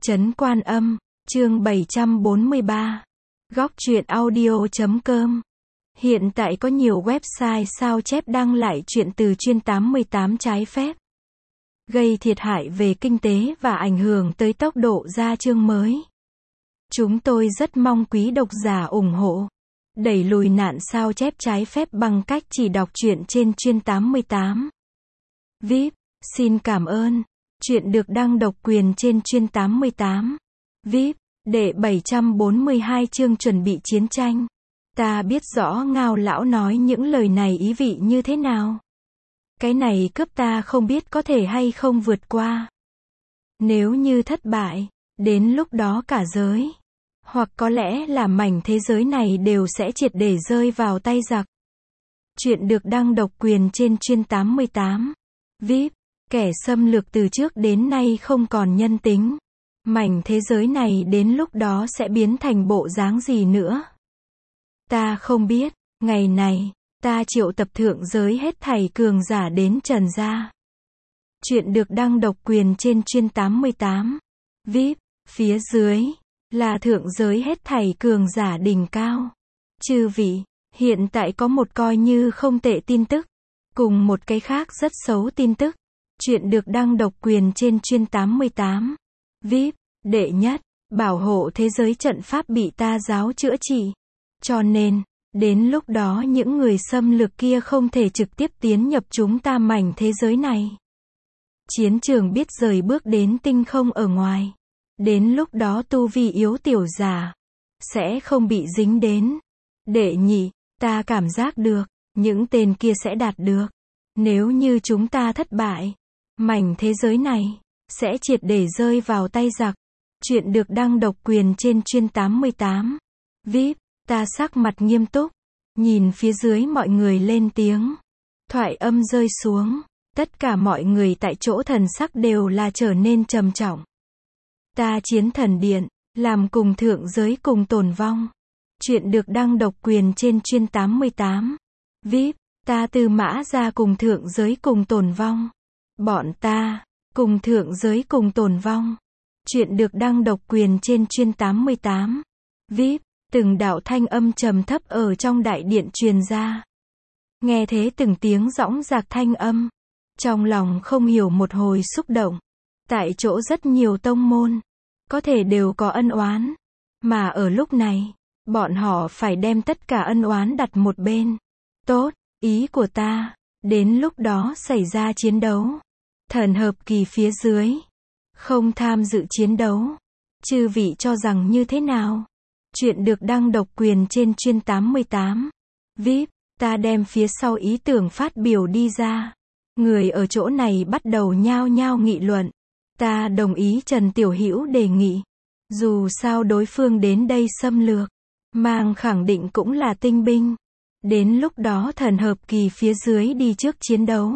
Trấn Quan Âm, chương 743. Góc truyện audio.com. Hiện tại có nhiều website sao chép đăng lại truyện từ chuyên 88 trái phép, gây thiệt hại về kinh tế và ảnh hưởng tới tốc độ ra chương mới. Chúng tôi rất mong quý độc giả ủng hộ, đẩy lùi nạn sao chép trái phép bằng cách chỉ đọc truyện trên chuyên 88. VIP, xin cảm ơn. Truyện được đăng độc quyền trên chuyên 88. VIP, đệ 742 chương chuẩn bị chiến tranh. Ta biết rõ Ngao lão nói những lời này ý vị như thế nào. Cái này cướp ta không biết có thể hay không vượt qua. Nếu như thất bại, đến lúc đó cả giới, hoặc có lẽ là mảnh thế giới này đều sẽ triệt để rơi vào tay giặc. Truyện được đăng độc quyền trên chuyên 88. VIP, kẻ xâm lược từ trước đến nay không còn nhân tính. Mảnh thế giới này đến lúc đó sẽ biến thành bộ dáng gì nữa? Ta không biết. Ngày này, ta triệu tập thượng giới hết thảy cường giả đến trần gia. Truyện được đăng độc quyền trên chuyên 88. VIP, phía dưới là thượng giới hết thảy cường giả đỉnh cao. Chư vị, hiện tại có một coi như không tệ tin tức, cùng một cái khác rất xấu tin tức. Truyện được đăng độc quyền trên chuyên 88. VIP, đệ nhất, bảo hộ thế giới trận pháp bị ta giáo chữa trị. Cho nên, đến lúc đó những người xâm lược kia không thể trực tiếp tiến nhập chúng ta mảnh thế giới này. Chiến trường biết rời bước đến tinh không ở ngoài. Đến lúc đó tu vi yếu tiểu giả sẽ không bị dính đến. Đệ nhị, ta cảm giác được, những tên kia sẽ đạt được. Nếu như chúng ta thất bại, mảnh thế giới này sẽ triệt để rơi vào tay giặc. Truyện được đăng độc quyền trên chuyên 88. VIP, ta sắc mặt nghiêm túc, nhìn phía dưới mọi người lên tiếng. Thoại âm rơi xuống, tất cả mọi người tại chỗ thần sắc đều là trở nên trầm trọng. Ta chiến thần điện, làm cùng thượng giới cùng tồn vong. Truyện được đăng độc quyền trên chuyên 88. VIP, ta Tư Mã ra cùng thượng giới cùng tồn vong. Bọn ta, cùng thượng giới cùng tồn vong. Truyện được đăng độc quyền trên chuyên 88. VIP, từng đạo thanh âm trầm thấp ở trong đại điện truyền ra. Nghe thế từng tiếng dõng dạc thanh âm, trong lòng không hiểu một hồi xúc động. Tại chỗ rất nhiều tông môn, có thể đều có ân oán, mà ở lúc này, bọn họ phải đem tất cả ân oán đặt một bên. Tốt, ý của ta, đến lúc đó xảy ra chiến đấu, thần hợp kỳ phía dưới không tham dự chiến đấu. Chư vị cho rằng như thế nào? Truyện được đăng độc quyền trên chuyên 88. VIP, ta đem phía sau ý tưởng phát biểu đi ra. Người ở chỗ này bắt đầu nhao nhao nghị luận. Ta đồng ý Trần Tiểu Hữu đề nghị. Dù sao đối phương đến đây xâm lược, mang khẳng định cũng là tinh binh. Đến lúc đó thần hợp kỳ phía dưới đi trước chiến đấu,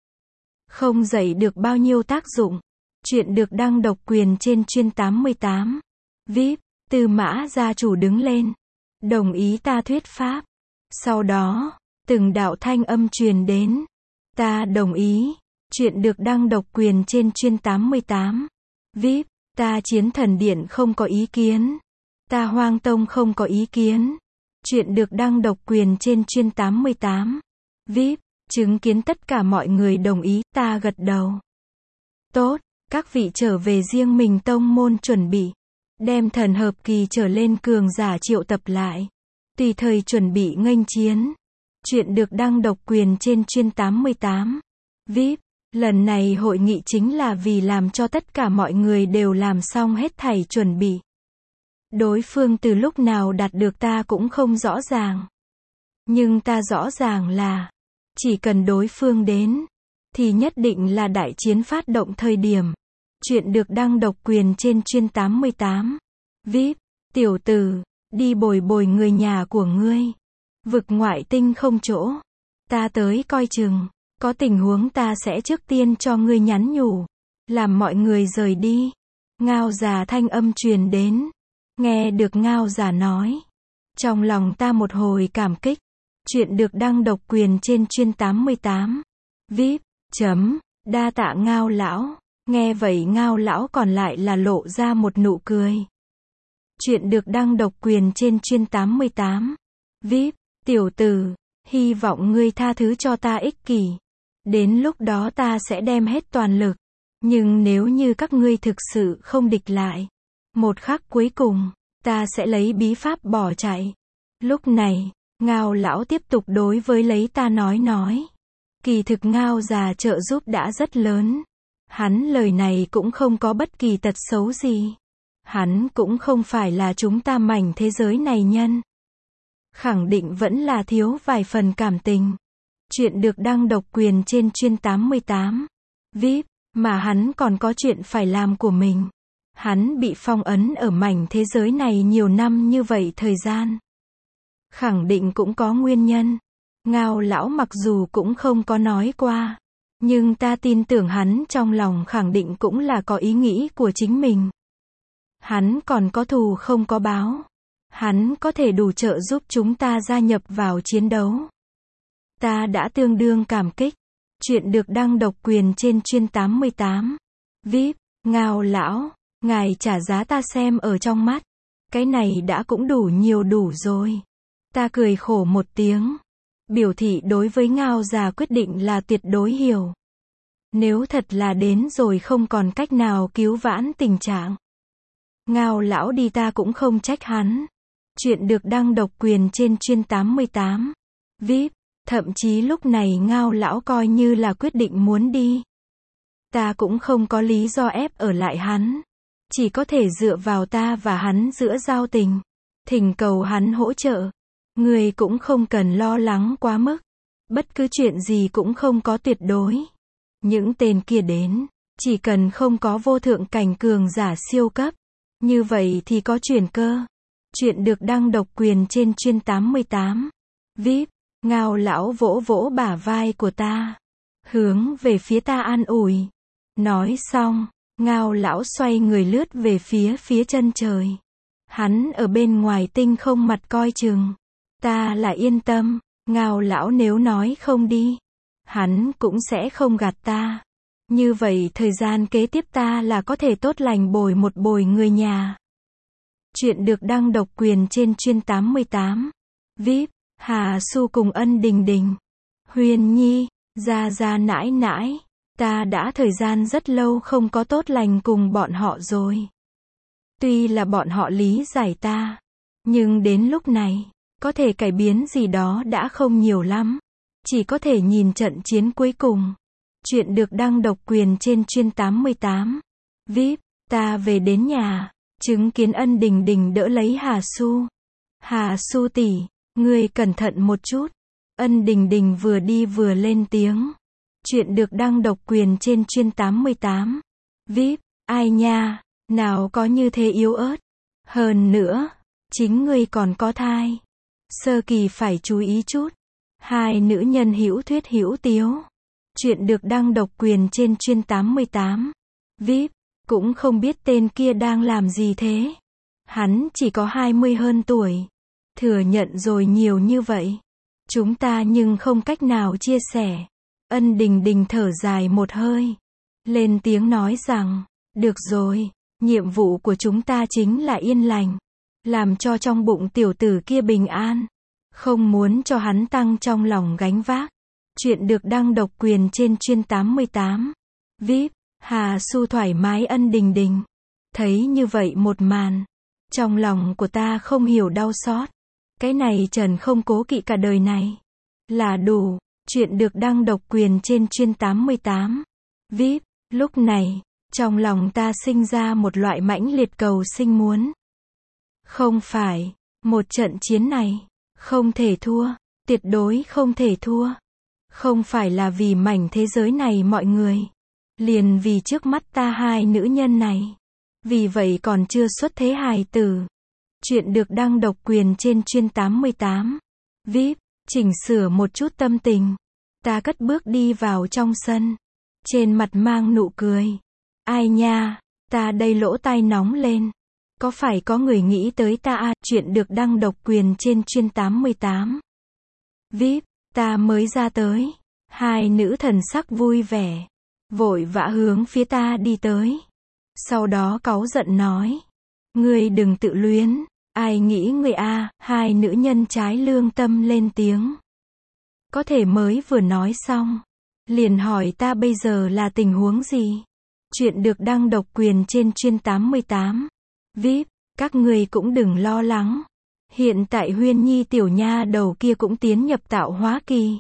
không dậy được bao nhiêu tác dụng. Truyện được đăng độc quyền trên chuyên 88. VIP, Tư Mã gia chủ đứng lên, đồng ý ta thuyết pháp. Sau đó, từng đạo thanh âm truyền đến. Ta đồng ý. Truyện được đăng độc quyền trên chuyên 88. VIP, ta chiến thần điện không có ý kiến. Ta Hoang Tông không có ý kiến. Truyện được đăng độc quyền trên chuyên 88. VIP, chứng kiến tất cả mọi người đồng ý, ta gật đầu. Tốt, các vị trở về riêng mình tông môn chuẩn bị, đem thần hợp kỳ trở lên cường giả triệu tập lại, tùy thời chuẩn bị nghênh chiến. Truyện được đăng độc quyền trên chuyên 88. VIP, lần này hội nghị chính là vì làm cho tất cả mọi người đều làm xong hết thảy chuẩn bị. Đối phương từ lúc nào đạt được ta cũng không rõ ràng. Nhưng ta rõ ràng là, chỉ cần đối phương đến, thì nhất định là đại chiến phát động thời điểm. Truyện được đăng độc quyền trên chuyên 88. VIP, tiểu tử, đi bồi bồi người nhà của ngươi. Vực ngoại tinh không chỗ. Ta tới coi chừng. Có tình huống ta sẽ trước tiên cho ngươi nhắn nhủ. Làm mọi người rời đi. Ngao già thanh âm truyền đến. Nghe được Ngao già nói, trong lòng ta một hồi cảm kích. Truyện được đăng độc quyền trên chuyên 88. VIP, đa tạ Ngao lão. Nghe vậy Ngao lão còn lại là lộ ra một nụ cười. Chuyện được đăng độc quyền trên chuyên 88. VIP, tiểu tử, hy vọng ngươi tha thứ cho ta ích kỷ. Đến lúc đó ta sẽ đem hết toàn lực. Nhưng nếu như các ngươi thực sự không địch lại, một khắc cuối cùng, ta sẽ lấy bí pháp bỏ chạy. Lúc này, Ngao lão tiếp tục đối với lấy ta nói. Kỳ thực Ngao già trợ giúp đã rất lớn. Hắn lời này cũng không có bất kỳ tật xấu gì. Hắn cũng không phải là chúng ta mảnh thế giới này nhân. Khẳng định vẫn là thiếu vài phần cảm tình. Chuyện được đăng độc quyền trên chuyên 88. VIP, mà hắn còn có chuyện phải làm của mình. Hắn bị phong ấn ở mảnh thế giới này nhiều năm như vậy thời gian. Khẳng định cũng có nguyên nhân. Ngao lão mặc dù cũng không có nói qua. Nhưng ta tin tưởng hắn trong lòng khẳng định cũng là có ý nghĩ của chính mình. Hắn còn có thù không có báo. Hắn có thể đủ trợ giúp chúng ta gia nhập vào chiến đấu. Ta đã tương đương cảm kích. Chuyện được đăng độc quyền trên chuyên 88. VIP, Ngao lão, ngài trả giá ta xem ở trong mắt. Cái này đã cũng đủ rồi. Ta cười khổ một tiếng. Biểu thị đối với Ngao già quyết định là tuyệt đối hiểu. Nếu thật là đến rồi không còn cách nào cứu vãn tình trạng. Ngao lão đi ta cũng không trách hắn. Chuyện được đăng độc quyền trên chuyên 88. VIP, thậm chí lúc này Ngao lão coi như là quyết định muốn đi. Ta cũng không có lý do ép ở lại hắn. Chỉ có thể dựa vào ta và hắn giữa giao tình. Thỉnh cầu hắn hỗ trợ. Người cũng không cần lo lắng quá mức. Bất cứ chuyện gì cũng không có tuyệt đối. Những tên kia đến, chỉ cần không có vô thượng cảnh cường giả siêu cấp. Như vậy thì có chuyển cơ. Chuyện được đăng độc quyền trên chuyên 88. VIP, Ngao lão vỗ vỗ bả vai của ta. Hướng về phía ta an ủi. Nói xong, Ngao lão xoay người lướt về phía chân trời. Hắn ở bên ngoài tinh không mặt coi chừng. Ta là yên tâm, Ngao lão nếu nói không đi, hắn cũng sẽ không gạt ta. Như vậy thời gian kế tiếp ta là có thể tốt lành bồi người nhà. Chuyện được đăng độc quyền trên chuyên 88. VIP, Hà Su cùng Ân Đình Đình, Huyền Nhi, Gia nãi nãi, ta đã thời gian rất lâu không có tốt lành cùng bọn họ rồi. Tuy là bọn họ lý giải ta, nhưng đến lúc này, có thể cải biến gì đó đã không nhiều lắm. Chỉ có thể nhìn trận chiến cuối cùng. Chuyện được đăng độc quyền trên chuyên 88. VIP, ta về đến nhà, chứng kiến Ân Đình Đình đỡ lấy Hà Su. Hà Su tỷ, ngươi cẩn thận một chút. Ân Đình Đình vừa đi vừa lên tiếng. Chuyện được đăng độc quyền trên chuyên 88. VIP, ai nha, nào có như thế yếu ớt. Hơn nữa, chính ngươi còn có thai. Sơ kỳ phải chú ý chút. Hai nữ nhân hữu thuyết hữu tiếu. Chuyện được đăng độc quyền trên chuyên 88. VIP, cũng không biết tên kia đang làm gì thế. Hắn chỉ có 20 hơn tuổi. Thừa nhận rồi nhiều như vậy. Chúng ta nhưng không cách nào chia sẻ. Ân Đình Đình thở dài một hơi. Lên tiếng nói rằng, được rồi, nhiệm vụ của chúng ta chính là yên lành. Làm cho trong bụng tiểu tử kia bình an. Không muốn cho hắn tăng trong lòng gánh vác. Chuyện được đăng độc quyền trên chuyên 88. VIP, Hà Su thoải mái Ân Đình Đình. Thấy như vậy một màn. Trong lòng của ta không hiểu đau xót. Cái này Trần không cố kỵ cả đời này. Là đủ. Chuyện được đăng độc quyền trên chuyên 88. VIP, lúc này, trong lòng ta sinh ra một loại mãnh liệt cầu sinh muốn. Không phải, một trận chiến này, không thể thua, tuyệt đối không thể thua. Không phải là vì mảnh thế giới này mọi người. Liền vì trước mắt ta hai nữ nhân này. Vì vậy còn chưa xuất thế hài tử. Chuyện được đăng độc quyền trên chuyên 88. VIP, chỉnh sửa một chút tâm tình. Ta cất bước đi vào trong sân. Trên mặt mang nụ cười. Ai nha, ta đây lỗ tai nóng lên. Có phải có người nghĩ tới ta à? Chuyện được đăng độc quyền trên chuyên 88. VIP, ta mới ra tới. Hai nữ thần sắc vui vẻ. vội vã hướng phía ta đi tới. Sau đó cáu giận nói. Ngươi đừng tự luyến, ai nghĩ ngươi a? Hai nữ nhân trái lương tâm lên tiếng. Có thể mới vừa nói xong, liền hỏi ta bây giờ là tình huống gì? Chuyện được đăng độc quyền trên Chuyên 88. VIP, các ngươi cũng đừng lo lắng. Hiện tại Huyên Nhi tiểu nha đầu kia cũng tiến nhập tạo hóa kỳ.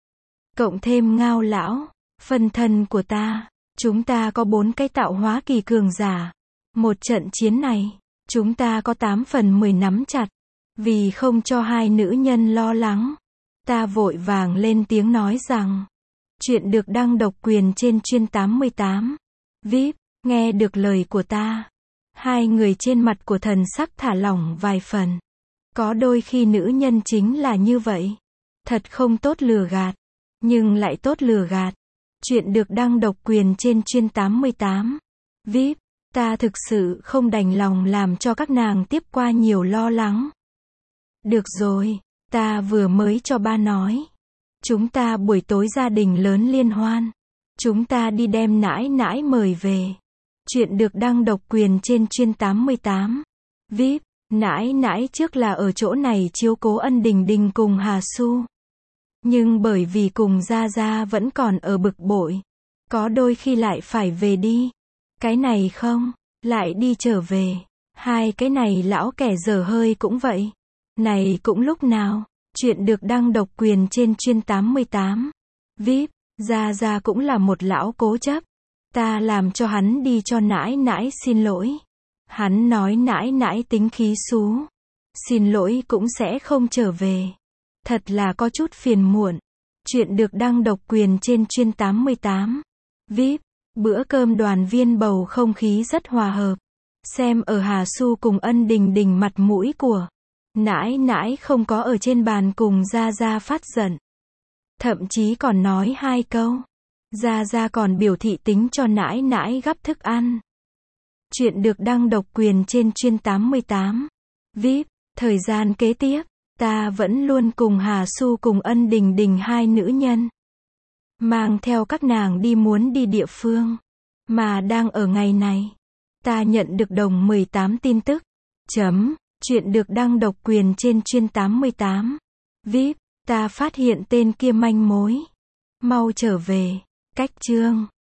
Cộng thêm Ngao lão, phân thân của ta, chúng ta có 4 cái tạo hóa kỳ cường giả. Một trận chiến này, chúng ta có 8 phần 10 nắm chặt. Vì không cho hai nữ nhân lo lắng, ta vội vàng lên tiếng nói rằng, chuyện được đăng độc quyền trên Chuyên 88. VIP, nghe được lời của ta. Hai người trên mặt của thần sắc thả lỏng vài phần. Có đôi khi nữ nhân chính là như vậy. Thật không tốt lừa gạt, nhưng lại tốt lừa gạt. Chuyện được đăng độc quyền trên Chuyên 88. VIP, ta thực sự không đành lòng làm cho các nàng tiếp qua nhiều lo lắng. Được rồi, ta vừa mới cho ba nói. Chúng ta buổi tối gia đình lớn liên hoan. Chúng ta đi đem nãi nãi mời về. Chuyện được đăng độc quyền trên Chuyên 88. VIP, nãi nãi trước là ở chỗ này chiếu cố Ân Đình Đình cùng Hà Su. Nhưng bởi vì cùng Gia Gia vẫn còn ở bực bội. Có đôi khi lại phải về đi. Cái này không, lại đi trở về. Hai cái này lão kẻ dở hơi cũng vậy. Này cũng lúc nào. Chuyện được đăng độc quyền trên Chuyên 88. VIP, Gia Gia cũng là một lão cố chấp. Ta làm cho hắn đi cho nãi nãi xin lỗi. Hắn nói nãi nãi tính khí xú. Xin lỗi cũng sẽ không trở về. Thật là có chút phiền muộn. Chuyện được đăng độc quyền trên Chuyên 88. VIP, bữa cơm đoàn viên bầu không khí rất hòa hợp. Xem ở Hà Su cùng Ân Đình Đình mặt mũi của nãi nãi không có ở trên bàn cùng Gia Gia phát giận. Thậm chí còn nói 2 câu. Gia Gia còn biểu thị tính cho nãi nãi gắp thức ăn. Chuyện được đăng độc quyền trên Chuyên 88. VIP, thời gian kế tiếp, ta vẫn luôn cùng Hà Su cùng Ân Đình Đình hai nữ nhân. Mang theo các nàng đi muốn đi địa phương. Mà đang ở ngày này, ta nhận được đồng 18 tin tức. Chuyện được đăng độc quyền trên Chuyên 88. VIP, ta phát hiện tên kia manh mối. Mau trở về. Cách chương